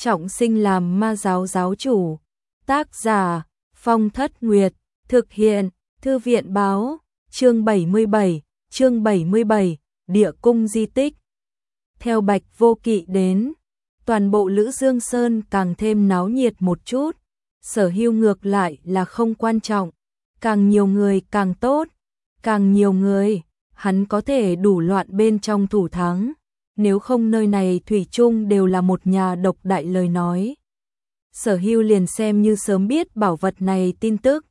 trọng sinh làm ma giáo giáo chủ. Tác giả Phong Thất Nguyệt, thực hiện Thư viện Báo, chương 77, Địa cung di tích. Theo Bạch Vô Kỵ đến, toàn bộ Lữ Dương Sơn càng thêm náo nhiệt một chút. Sở Hưu ngược lại là không quan trọng, càng nhiều người càng tốt, càng nhiều người, hắn có thể đủ loạn bên trong thủ thắng, nếu không nơi này thủy chung đều là một nhà độc đại lời nói. Sở Hưu liền xem như sớm biết bảo vật này tin tức,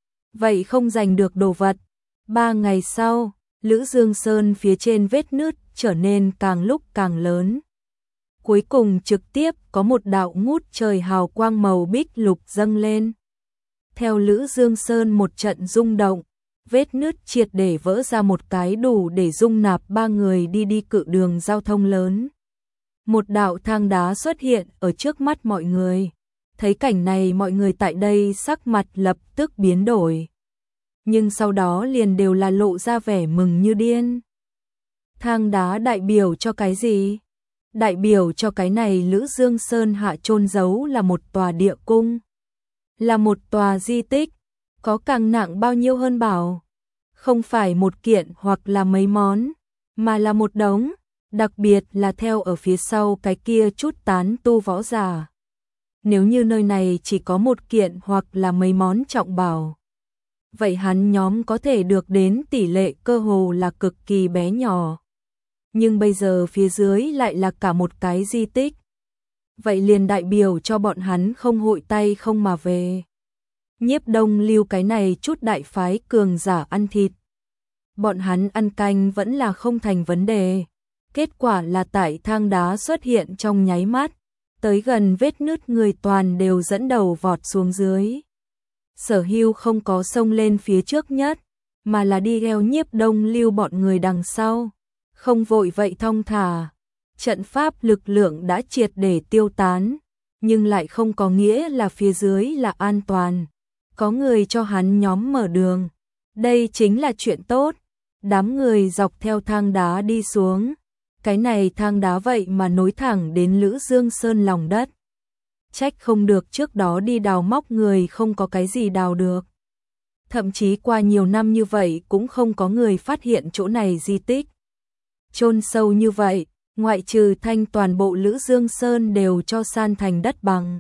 vậy không giành được đồ vật. 3 ngày sau, Lữ Dương Sơn phía trên vết nứt trở nên càng lúc càng lớn. Cuối cùng trực tiếp có một đạo ngút trời hào quang màu bích lục dâng lên. Theo Lữ Dương Sơn một trận rung động, vết nứt triệt để vỡ ra một cái đủ để dung nạp 3 người đi cự đường giao thông lớn. Một đạo thang đá xuất hiện ở trước mắt mọi người. Thấy cảnh này mọi người tại đây sắc mặt lập tức biến đổi. Nhưng sau đó liền đều là lộ ra vẻ mừng như điên. Thang đá đại biểu cho cái gì? Đại biểu cho cái này Lữ Dương Sơn hạ chôn giấu là một tòa địa cung, là một tòa di tích, có càng nặng bao nhiêu hơn bảo. Không phải một kiện hoặc là mấy món, mà là một đống, đặc biệt là theo ở phía sau cái kia chút tán tu võ giả. Nếu như nơi này chỉ có một kiện hoặc là mấy món trọng bảo, vậy hắn nhóm có thể được đến tỷ lệ cơ hồ là cực kỳ bé nhỏ. Nhưng bây giờ phía dưới lại là cả một cái di tích. Vậy liền đại biểu cho bọn hắn không hội tay không mà về. Nhiếp Đông Lưu cái này chút đại phái cường giả ăn thịt. Bọn hắn ăn canh vẫn là không thành vấn đề. Kết quả là tại thang đá xuất hiện trong nháy mắt. Tới gần vết nứt người toàn đều dẫn đầu vọt xuống dưới. Sở Hưu không có xông lên phía trước nhất, mà là đi theo Nhiếp Đông Lưu bọn người đằng sau. Không vội vậy thong thả, trận pháp lực lượng đã triệt để tiêu tán, nhưng lại không có nghĩa là phía dưới là an toàn. Có người cho hắn nhóm mở đường, đây chính là chuyện tốt. Đám người dọc theo thang đá đi xuống, cái này thang đá vậy mà nối thẳng đến Lữ Dương Sơn lòng đất. Trách không được trước đó đi đào móc người không có cái gì đào được. Thậm chí qua nhiều năm như vậy cũng không có người phát hiện chỗ này di tích. Chôn sâu như vậy, ngoại trừ Thanh toàn bộ Lữ Dương Sơn đều cho san thành đất bằng.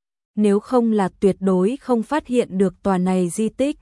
Nếu không là tuyệt đối không phát hiện được tòa này di tích.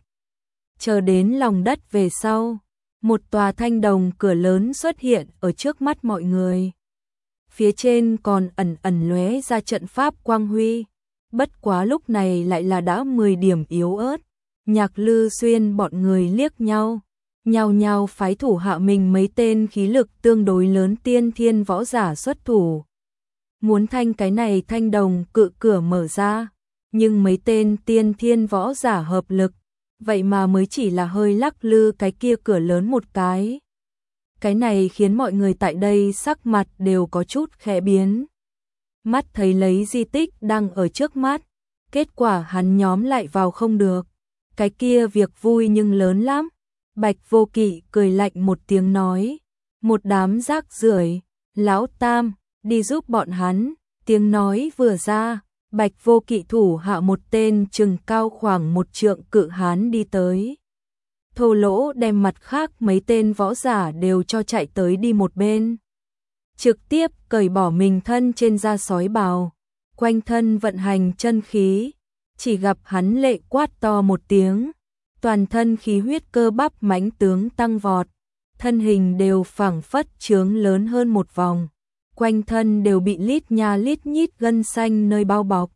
Chờ đến lòng đất về sau, một tòa thanh đồng cửa lớn xuất hiện ở trước mắt mọi người. Phía trên còn ẩn lóe ra trận pháp quang huy. Bất quá lúc này lại là đã 10 điểm yếu ớt. Nhạc Lư Xuyên bọn người liếc nhau. Nhao nhao phái thủ hạ mình mấy tên khí lực tương đối lớn tiên thiên võ giả xuất thủ. Muốn thanh cái này thanh đồng cự cửa mở ra, nhưng mấy tên tiên thiên võ giả hợp lực, vậy mà mới chỉ là hơi lắc lư cái kia cửa lớn một cái. Cái này khiến mọi người tại đây sắc mặt đều có chút khẽ biến. Mắt thấy lấy di tích đang ở trước mắt, kết quả hắn nhóm lại vào không được. Cái kia việc vui nhưng lớn lắm. Bạch Vô Kỵ cười lạnh một tiếng nói, một đám rác rưởi, lão tam, đi giúp bọn hắn. Tiếng nói vừa ra, Bạch Vô Kỵ thủ hạ một tên chừng cao khoảng 1 trượng cự hán đi tới. Thô lỗ đem mặt khác mấy tên võ giả đều cho chạy tới đi một bên. Trực tiếp cởi bỏ mình thân trên da sói bào, quanh thân vận hành chân khí, chỉ gặp hắn lệ quát to một tiếng. Toàn thân khí huyết cơ bắp mãnh tướng tăng vọt, thân hình đều phảng phất trướng lớn hơn một vòng, quanh thân đều bị lít nha lít nhít gân xanh nơi bao bọc.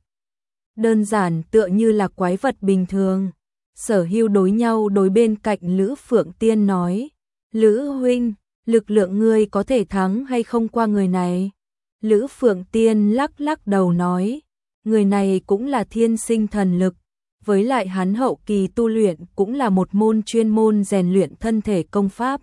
Đơn giản tựa như là quái vật bình thường. Sở Hưu đối bên cạnh Lữ Phượng Tiên nói, Lữ huynh, lực lượng ngươi có thể thắng hay không qua người này? Lữ Phượng Tiên lắc đầu nói, người này cũng là thiên sinh thần lực. Với lại hắn hậu kỳ tu luyện cũng là một môn chuyên môn rèn luyện thân thể công pháp.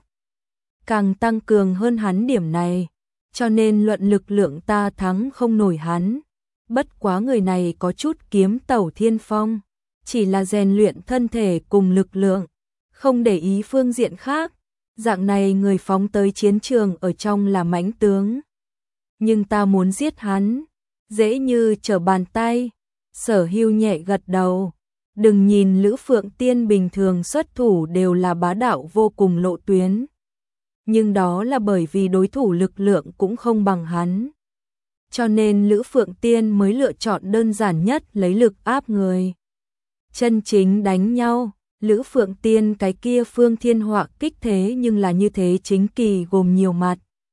Càng tăng cường hơn hắn điểm này, cho nên luận lực lượng ta thắng không nổi hắn. Bất quá người này có chút kiếm tẩu thiên phong, chỉ là rèn luyện thân thể cùng lực lượng, không để ý phương diện khác. Dạng này người phóng tới chiến trường ở trong là mãnh tướng. Nhưng ta muốn giết hắn, Dễ như trở bàn tay. Sở Hưu nhẹ gật đầu. Đừng nhìn Lữ Phượng Tiên bình thường xuất thủ đều là bá đạo vô cùng lộ tuyến. Nhưng đó là bởi vì đối thủ lực lượng cũng không bằng hắn. Cho nên Lữ Phượng Tiên mới lựa chọn đơn giản nhất lấy lực áp người. Chân chính đánh nhau, Lữ Phượng Tiên cái kia phương thiên họa kích thế nhưng là như thế chính kỳ gồm nhiều mặt.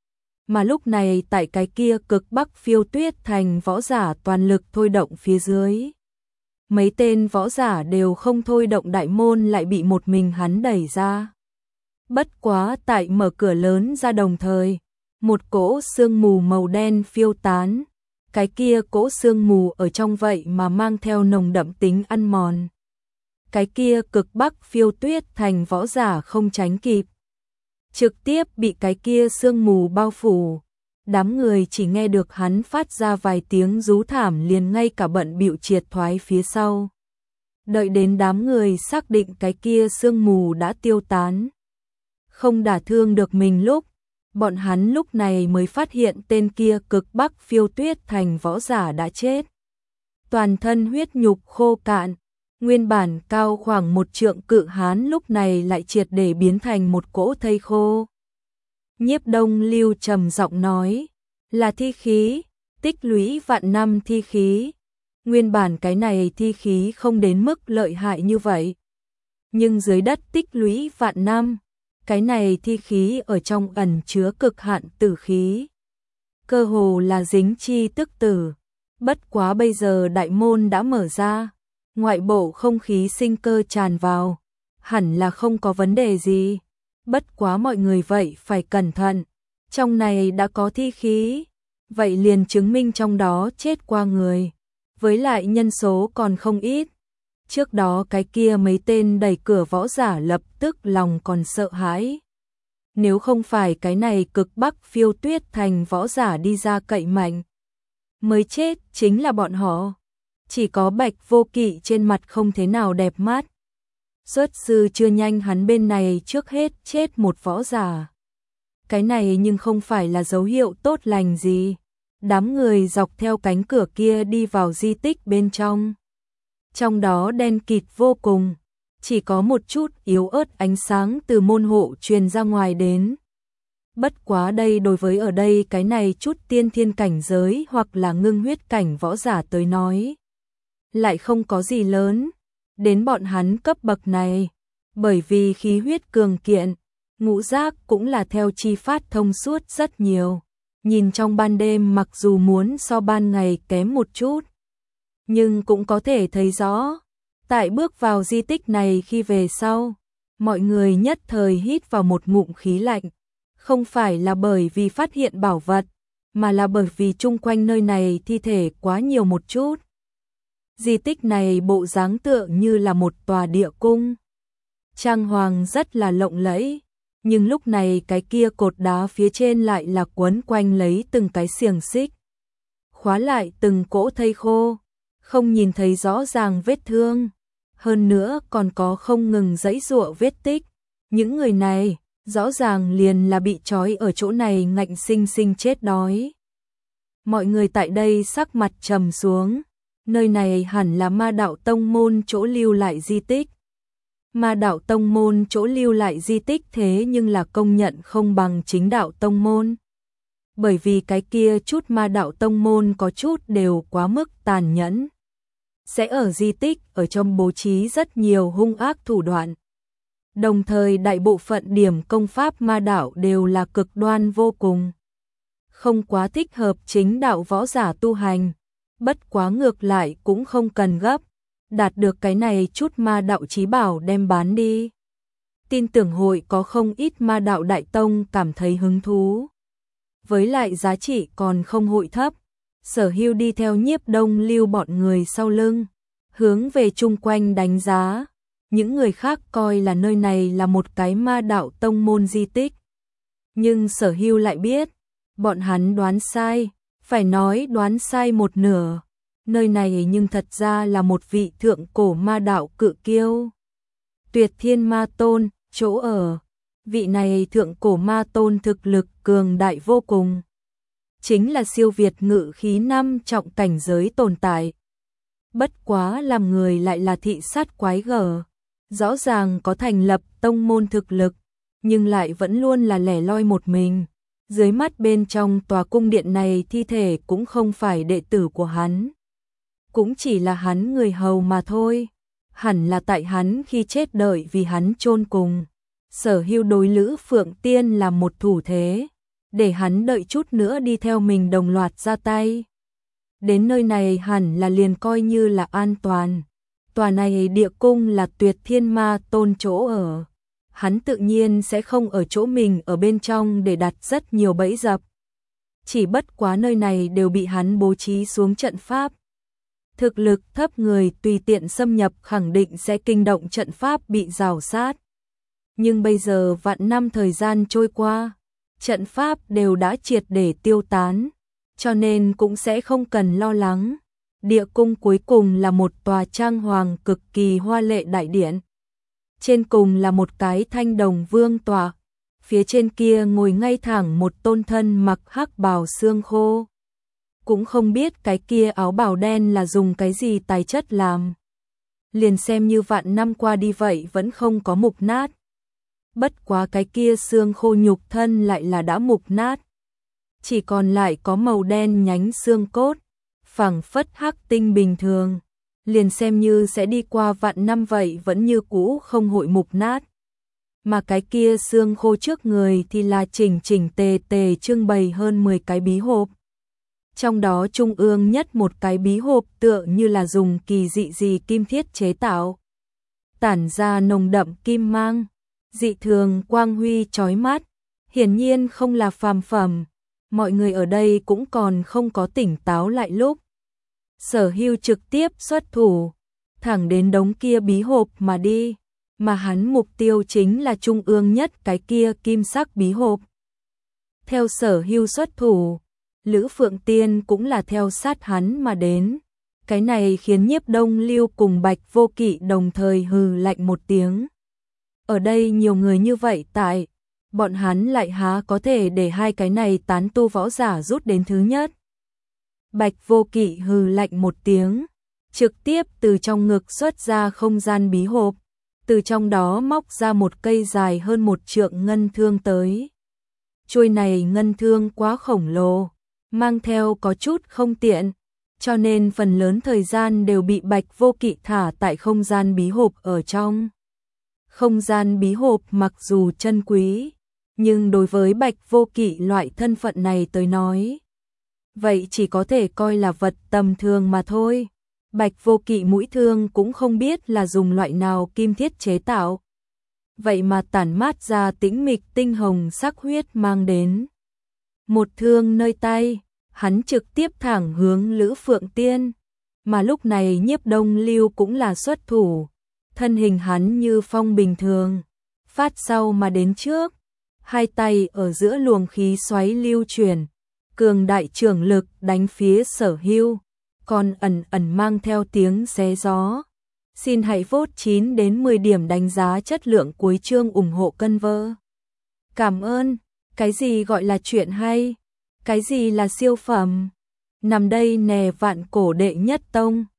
Mà lúc này tại cái kia cực bắc phiêu tuyết thành võ giả toàn lực thôi động phía dưới. Mấy tên võ giả đều không thôi động đại môn lại bị một mình hắn đẩy ra. Bất quá tại mở cửa lớn ra đồng thời, một cỗ sương mù màu đen phiêu tán. Cái kia cỗ sương mù ở trong vậy mà mang theo nồng đậm tính ăn mòn. Cái kia cực bắc phiêu tuyết thành võ giả không tránh kịp. Trực tiếp bị cái kia sương mù bao phủ. Đám người chỉ nghe được hắn phát ra vài tiếng rú thảm liền ngay cả bận bịu triệt thoái phía sau. Đợi đến đám người xác định cái kia sương mù đã tiêu tán. Không đả thương được mình lúc, bọn hắn lúc này mới phát hiện tên kia cực bắc phiêu tuyết thành võ giả đã chết. Toàn thân huyết nhục khô cạn, nguyên bản cao khoảng 1 trượng cự hán lúc này lại triệt để biến thành một cỗ thây khô. Nhiếp Đông Lưu trầm giọng nói, là thi khí, tích lũy vạn năm thi khí. Nguyên bản cái này thi khí không đến mức lợi hại như vậy. Nhưng dưới đất tích lũy vạn năm, cái này thi khí ở trong ẩn chứa cực hạn tử khí. Cơ hồ là dính chi tức tử. Bất quá bây giờ đại môn đã mở ra, ngoại bộ không khí sinh cơ tràn vào, hẳn là không có vấn đề gì. Bất quá mọi người vậy phải cẩn thận, trong này đã có thi khí, vậy liền chứng minh trong đó chết qua người, với lại nhân số còn không ít. Trước đó cái kia mấy tên đẩy cửa võ giả lập tức lòng còn sợ hãi. Nếu không phải cái này cực bắc phiêu tuyết thành võ giả đi ra cậy mạnh, mới chết chính là bọn họ. Chỉ có Bạch Vô Kỵ trên mặt không thế nào đẹp mắt. Xuất sư chưa nhanh hắn bên này trước hết chết một võ giả. Cái này nhưng không phải là dấu hiệu tốt lành gì. Đám người dọc theo cánh cửa kia đi vào di tích bên trong. Trong đó đen kịt vô cùng, chỉ có một chút yếu ớt ánh sáng từ môn hộ truyền ra ngoài đến. Bất quá đây đối với ở đây cái này chút tiên thiên cảnh giới hoặc là ngưng huyết cảnh võ giả tới nói. Lại không có gì lớn, đến bọn hắn cấp bậc này, bởi vì khí huyết cường kiện, ngũ giác cũng là theo chi phát thông suốt rất nhiều. Nhìn trong ban đêm mặc dù muốn so ban ngày kém một chút, nhưng cũng có thể thấy rõ. Tại bước vào di tích này khi về sau, mọi người nhất thời hít vào một ngụm khí lạnh. Không phải là bởi vì phát hiện bảo vật, mà là bởi vì chung quanh nơi này thi thể quá nhiều một chút. Di tích này bộ dáng tựa như là một tòa địa cung. Trang hoàng rất là lộng lẫy, nhưng lúc này cái kia cột đá phía trên lại là quấn quanh lấy từng cái xiềng xích. Khóa lại từng cỗ thây khô, không nhìn thấy rõ ràng vết thương. Hơn nữa còn có không ngừng giãy giụa vết tích. Những người này rõ ràng liền là bị trói ở chỗ này ngạnh sinh sinh chết đói. Mọi người tại đây sắc mặt trầm xuống. Nơi này hẳn là Ma Đạo Tông môn chỗ lưu lại di tích. Ma Đạo Tông môn chỗ lưu lại di tích thế nhưng là công nhận không bằng chính đạo tông môn. Bởi vì cái kia chút Ma Đạo Tông môn có chút đều quá mức tàn nhẫn. Sẽ ở di tích ở trong bố trí rất nhiều hung ác thủ đoạn. Đồng thời đại bộ phận điểm công pháp ma đạo đều là cực đoan vô cùng. Không quá thích hợp chính đạo võ giả tu hành. Bất quá ngược lại cũng không cần gấp. Đạt được cái này chút ma đạo chí bảo đem bán đi. Tin tưởng hội có không ít ma đạo đại tông cảm thấy hứng thú. Với lại giá trị còn không hội thấp. Sở Hưu đi theo Nhiếp Đông Lưu bọn người sau lưng, hướng về chung quanh đánh giá. Những người khác coi là nơi này là một cái Ma Đạo Tông môn di tích. Nhưng Sở Hưu lại biết, bọn hắn đoán sai, phải nói đoán sai một nửa. Nơi này nhưng thật ra là một vị thượng cổ ma đạo cự kiêu. Tuyệt Thiên Ma Tôn, chỗ ở. Vị này thượng cổ ma tôn thực lực cường đại vô cùng. chính là siêu việt ngự khí 5 trọng cảnh giới tồn tại. Bất quá làm người lại là thị sát quái gở, rõ ràng có thành lập tông môn thực lực, nhưng lại vẫn luôn là lẻ loi một mình. Dưới mắt bên trong tòa cung điện này thi thể cũng không phải đệ tử của hắn, cũng chỉ là hắn người hầu mà thôi. Hẳn là tại hắn khi chết đợi vì hắn chôn cùng. Sở Hưu đối Lữ Phượng Tiên là một thủ thế, để hắn đợi chút nữa đi theo mình đồng loạt ra tay. Đến nơi này hẳn là liền coi như là an toàn. Tòa này địa cung là Tuyệt Thiên Ma Tôn chỗ ở. Hắn tự nhiên sẽ không ở chỗ mình ở bên trong để đặt rất nhiều bẫy dập. Chỉ bất quá nơi này đều bị hắn bố trí xuống trận pháp. Thực lực thấp người tùy tiện xâm nhập khẳng định sẽ kinh động trận pháp bị rào sát. Nhưng bây giờ vạn năm thời gian trôi qua, trận pháp đều đã triệt để tiêu tán, cho nên cũng sẽ không cần lo lắng. Địa cung cuối cùng là một tòa trang hoàng cực kỳ hoa lệ đại điện. Trên cùng là một cái thanh đồng vương tọa, phía trên kia ngồi ngay thẳng một tôn thân mặc hắc bào xương khô. Cũng không biết cái kia áo bào đen là dùng cái gì tài chất làm. Liền xem như vạn năm qua đi vậy vẫn không có mục nát. Bất quá cái kia xương khô nhục thân lại là đã mục nát. Chỉ còn lại có màu đen nhánh xương cốt, phẳng phất hắc tinh bình thường. Liền xem như sẽ đi qua vạn năm vậy vẫn như cũ không hội mục nát. Mà cái kia xương khô trước người thì là chỉnh chỉnh tề tề trưng bày hơn 10 cái bí hộp. Trong đó trung ương nhất một cái bí hộp tựa như là dùng kỳ dị gì kim thiết chế tạo. Tản ra nồng đậm kim mang, dị thường quang huy chói mắt, hiển nhiên không là phàm phẩm. Mọi người ở đây cũng còn không có tỉnh táo lại lúc. Sở Hưu trực tiếp xuất thủ, thẳng đến đống kia bí hộp mà đi, mà hắn mục tiêu chính là trung ương nhất cái kia kim sắc bí hộp. Theo Sở Hưu xuất thủ, Lữ Phượng Tiên cũng là theo sát hắn mà đến. Cái này khiến Nhiếp Đông Lưu cùng Bạch Vô Kỵ đồng thời hừ lạnh một tiếng. Ở đây nhiều người như vậy tại, bọn hắn lại há có thể để hai cái này tán tu võ giả rút đến thứ nhất. Bạch Vô Kỵ hừ lạnh một tiếng, trực tiếp từ trong ngực xuất ra không gian bí hộp, từ trong đó móc ra một cây dài hơn 1 trượng ngân thương tới. Chuôi này ngân thương quá khổng lồ, mang theo có chút không tiện, cho nên phần lớn thời gian đều bị Bạch Vô Kỵ thả tại không gian bí hộp ở trong. Không gian bí hộp mặc dù chân quý, nhưng đối với Bạch Vô Kỵ loại thân phận này tới nói, vậy chỉ có thể coi là vật tầm thường mà thôi. Bạch Vô Kỵ mũi thương cũng không biết là dùng loại nào kim thiết chế tạo. Vậy mà tản mát ra tĩnh mịch tinh hồng sắc huyết mang đến. Một thương nơi tay, hắn trực tiếp thẳng hướng Lữ Phượng Tiên. Mà lúc này Nhiếp Đông Lưu cũng là xuất thủ. Thân hình hắn như phong bình thường, phát sau mà đến trước. Hai tay ở giữa luồng khí xoáy lưu chuyển, cường đại trưởng lực đánh phía Sở Hưu, còn ẩn ẩn mang theo tiếng xé gió. Xin hãy vote 9 đến 10 điểm đánh giá chất lượng cuối chương ủng hộ cân vơ. Cảm ơn. Cái gì gọi là chuyện hay? Cái gì là siêu phẩm? Nằm đây nè vạn cổ đệ nhất tông.